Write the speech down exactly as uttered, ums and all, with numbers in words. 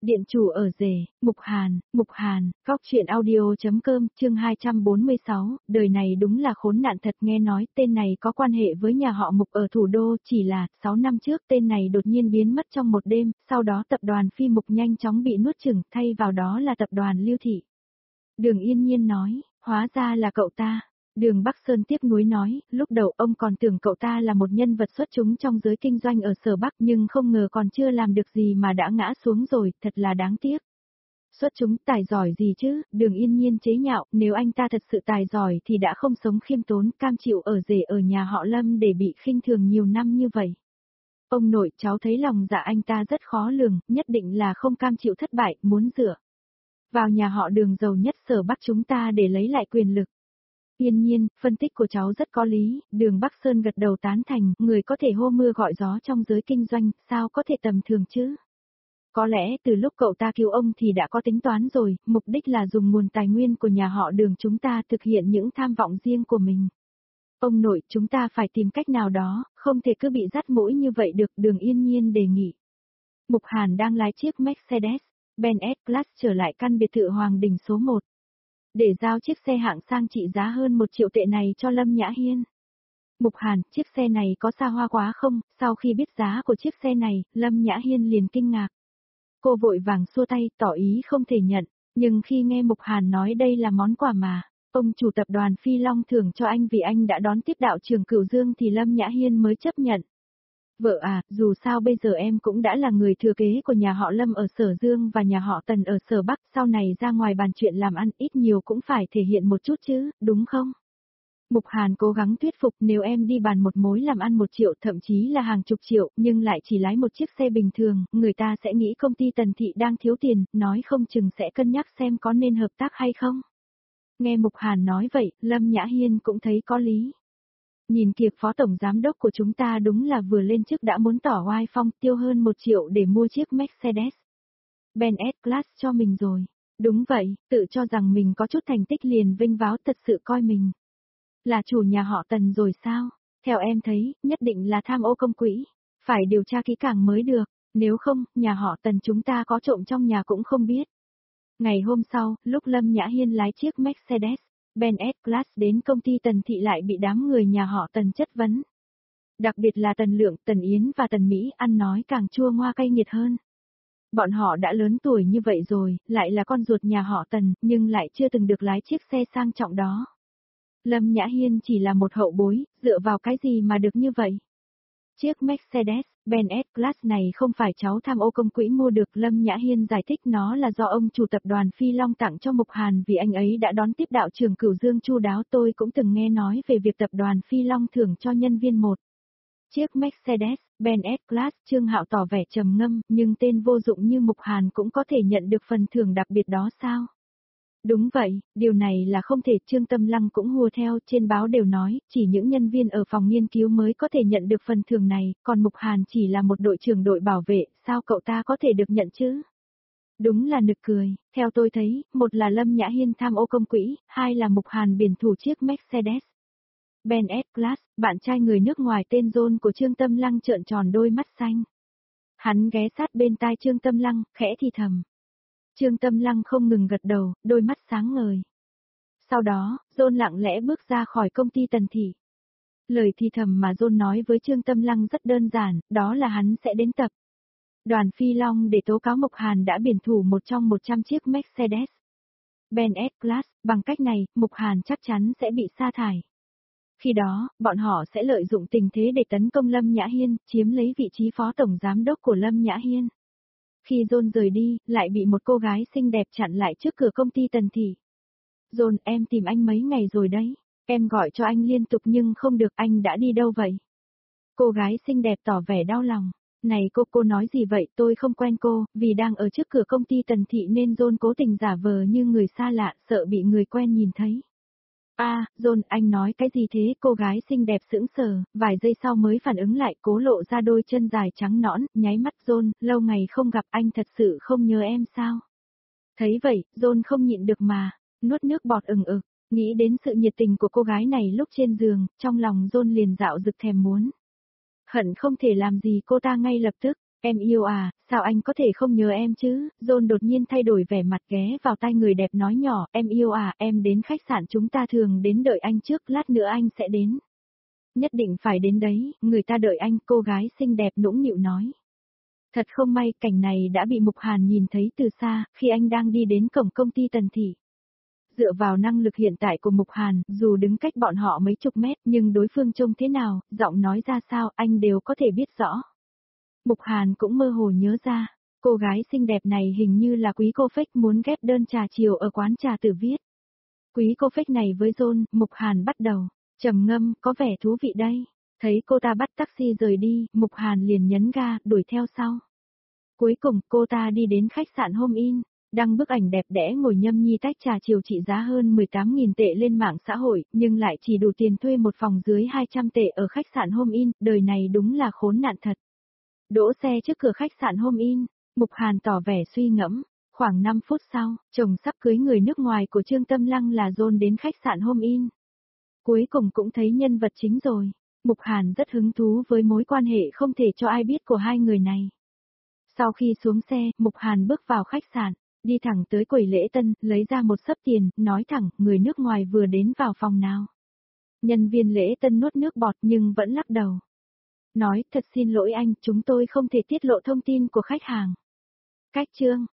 Điện chủ ở rể, Mục Hàn, Mục Hàn, Góc truyện audio.com, chương hai trăm bốn mươi sáu, đời này đúng là khốn nạn thật. Nghe nói tên này có quan hệ với nhà họ Mục ở thủ đô, chỉ là sáu năm trước tên này đột nhiên biến mất trong một đêm, sau đó tập đoàn Phi Mục nhanh chóng bị nuốt chửng, thay vào đó là tập đoàn Lưu Thị. Đường Yên Nhiên nói, hóa ra là cậu ta. Đường Bắc Sơn tiếp nối nói, lúc đầu ông còn tưởng cậu ta là một nhân vật xuất chúng trong giới kinh doanh ở Sở Bắc, nhưng không ngờ còn chưa làm được gì mà đã ngã xuống rồi, thật là đáng tiếc. Xuất chúng, tài giỏi gì chứ? Đường Yên Nhiên chế nhạo, nếu anh ta thật sự tài giỏi thì đã không sống khiêm tốn, cam chịu ở rể ở nhà họ Lâm để bị khinh thường nhiều năm như vậy. Ông nội, cháu thấy lòng dạ anh ta rất khó lường, nhất định là không cam chịu thất bại, muốn dựa vào nhà họ Đường giàu nhất Sở Bắc chúng ta để lấy lại quyền lực. Yên Nhiên, phân tích của cháu rất có lý. Đường Bắc Sơn gật đầu tán thành, người có thể hô mưa gọi gió trong giới kinh doanh, sao có thể tầm thường chứ? Có lẽ từ lúc cậu ta cứu ông thì đã có tính toán rồi, mục đích là dùng nguồn tài nguyên của nhà họ Đường chúng ta thực hiện những tham vọng riêng của mình. Ông nội, chúng ta phải tìm cách nào đó, không thể cứ bị dắt mũi như vậy được. Đường Yên Nhiên đề nghị. Mục Hàn đang lái chiếc Mercedes-Benz S-Class trở lại căn biệt thự Hoàng Đình số một. Để giao chiếc xe hạng sang trị giá hơn một triệu tệ này cho Lâm Nhã Hiên. Mục Hàn, chiếc xe này có xa hoa quá không? Sau khi biết giá của chiếc xe này, Lâm Nhã Hiên liền kinh ngạc. Cô vội vàng xua tay, tỏ ý không thể nhận, nhưng khi nghe Mục Hàn nói đây là món quà mà ông chủ tập đoàn Phi Long thưởng cho anh vì anh đã đón tiếp đạo trưởng Cửu Dương thì Lâm Nhã Hiên mới chấp nhận. Vợ à, dù sao bây giờ em cũng đã là người thừa kế của nhà họ Lâm ở Sở Dương và nhà họ Tần ở Sở Bắc, sau này ra ngoài bàn chuyện làm ăn ít nhiều cũng phải thể hiện một chút chứ, đúng không? Mục Hàn cố gắng thuyết phục, nếu em đi bàn một mối làm ăn một triệu thậm chí là hàng chục triệu nhưng lại chỉ lái một chiếc xe bình thường, người ta sẽ nghĩ công ty Tần Thị đang thiếu tiền, nói không chừng sẽ cân nhắc xem có nên hợp tác hay không. Nghe Mục Hàn nói vậy, Lâm Nhã Hiên cũng thấy có lý. Nhìn kìa, phó tổng giám đốc của chúng ta đúng là vừa lên chức đã muốn tỏ oai phong, tiêu hơn một triệu để mua chiếc Mercedes-Benz S-Class cho mình rồi. Đúng vậy, tự cho rằng mình có chút thành tích liền vinh váo, thật sự coi mình là chủ nhà họ Tần rồi sao? Theo em thấy, nhất định là tham ô công quỹ, phải điều tra kỹ càng mới được, nếu không, nhà họ Tần chúng ta có trộm trong nhà cũng không biết. Ngày hôm sau, lúc Lâm Nhã Hiên lái chiếc Mercedes Benz S-Class đến công ty Tần Thị lại bị đám người nhà họ Tần chất vấn. Đặc biệt là Tần Lượng, Tần Yến và Tần Mỹ ăn nói càng chua ngoa cay nghiệt hơn. Bọn họ đã lớn tuổi như vậy rồi, lại là con ruột nhà họ Tần, nhưng lại chưa từng được lái chiếc xe sang trọng đó. Lâm Nhã Hiên chỉ là một hậu bối, dựa vào cái gì mà được như vậy? Chiếc Mercedes-Benz S-Class này không phải cháu tham ô công quỹ mua được, Lâm Nhã Hiên giải thích nó là do ông chủ tập đoàn Phi Long tặng cho Mục Hàn vì anh ấy đã đón tiếp đạo trưởng Cửu Dương chu đáo. Tôi cũng từng nghe nói về việc tập đoàn Phi Long thưởng cho nhân viên một chiếc Mercedes-Benz S-Class. Trương Hạo tỏ vẻ trầm ngâm, nhưng tên vô dụng như Mục Hàn cũng có thể nhận được phần thưởng đặc biệt đó sao? Đúng vậy, điều này là không thể. Trương Tâm Lăng cũng hùa theo, trên báo đều nói, chỉ những nhân viên ở phòng nghiên cứu mới có thể nhận được phần thưởng này, còn Mục Hàn chỉ là một đội trưởng đội bảo vệ, sao cậu ta có thể được nhận chứ? Đúng là nực cười, theo tôi thấy, một là Lâm Nhã Hiên tham ô công quỹ, hai là Mục Hàn biển thủ chiếc Mercedes Benz S-Class. Bạn trai người nước ngoài tên John của Trương Tâm Lăng trợn tròn đôi mắt xanh. Hắn ghé sát bên tai Trương Tâm Lăng, khẽ thì thầm. Trương Tâm Lăng không ngừng gật đầu, đôi mắt sáng ngời. Sau đó, John lặng lẽ bước ra khỏi công ty Tần Thị. Lời thì thầm mà John nói với Trương Tâm Lăng rất đơn giản, đó là hắn sẽ đến tập đoàn Phi Long để tố cáo Mục Hàn đã biển thủ một trong một trăm chiếc Mercedes Benz S-Class, bằng cách này, Mục Hàn chắc chắn sẽ bị sa thải. Khi đó, bọn họ sẽ lợi dụng tình thế để tấn công Lâm Nhã Hiên, chiếm lấy vị trí phó tổng giám đốc của Lâm Nhã Hiên. Khi John rời đi, lại bị một cô gái xinh đẹp chặn lại trước cửa công ty Tần Thị. John, em tìm anh mấy ngày rồi đấy. Em gọi cho anh liên tục nhưng không được, anh đã đi đâu vậy? Cô gái xinh đẹp tỏ vẻ đau lòng. Này cô, cô nói gì vậy? Tôi không quen cô, vì đang ở trước cửa công ty Tần Thị nên John cố tình giả vờ như người xa lạ, sợ bị người quen nhìn thấy. À, John, anh nói cái gì thế? Cô gái xinh đẹp sững sờ, vài giây sau mới phản ứng lại, cố lộ ra đôi chân dài trắng nõn, nháy mắt. John, lâu ngày không gặp, anh thật sự không nhớ em sao? Thấy vậy, John không nhịn được mà, nuốt nước bọt ừng ực, nghĩ đến sự nhiệt tình của cô gái này lúc trên giường, trong lòng John liền dạo dực thèm muốn. Hận không thể làm gì cô ta ngay lập tức. Em yêu à, sao anh có thể không nhớ em chứ? John đột nhiên thay đổi vẻ mặt ghé vào tai người đẹp nói nhỏ, em yêu à, em đến khách sạn chúng ta thường đến đợi anh trước, lát nữa anh sẽ đến. Nhất định phải đến đấy, người ta đợi anh, cô gái xinh đẹp nũng nịu nói. Thật không may, cảnh này đã bị Mục Hàn nhìn thấy từ xa, khi anh đang đi đến cổng công ty Tần Thị. Dựa vào năng lực hiện tại của Mục Hàn, dù đứng cách bọn họ mấy chục mét, nhưng đối phương trông thế nào, giọng nói ra sao, anh đều có thể biết rõ. Mục Hàn cũng mơ hồ nhớ ra, cô gái xinh đẹp này hình như là Quý Cô Phách muốn ghép đơn trà chiều ở quán trà Tử Viết. Quý Cô Phách này với John, Mục Hàn bắt đầu, trầm ngâm, có vẻ thú vị đây. Thấy cô ta bắt taxi rời đi, Mục Hàn liền nhấn ga, đuổi theo sau. Cuối cùng, cô ta đi đến khách sạn Home Inn, đăng bức ảnh đẹp đẽ ngồi nhâm nhi tách trà chiều trị giá hơn mười tám nghìn tệ lên mạng xã hội, nhưng lại chỉ đủ tiền thuê một phòng dưới hai trăm tệ ở khách sạn Home Inn, đời này đúng là khốn nạn thật. Đỗ xe trước cửa khách sạn Home Inn, Mục Hàn tỏ vẻ suy ngẫm. Khoảng năm phút sau, chồng sắp cưới người nước ngoài của Trương Tâm Lăng là John đến khách sạn Home Inn. Cuối cùng cũng thấy nhân vật chính rồi. Mục Hàn rất hứng thú với mối quan hệ không thể cho ai biết của hai người này. Sau khi xuống xe, Mục Hàn bước vào khách sạn, đi thẳng tới quầy lễ tân, lấy ra một xấp tiền, nói thẳng, người nước ngoài vừa đến vào phòng nào. Nhân viên lễ tân nuốt nước bọt nhưng vẫn lắc đầu. Nói, thật xin lỗi anh, chúng tôi không thể tiết lộ thông tin của khách hàng. Cách chương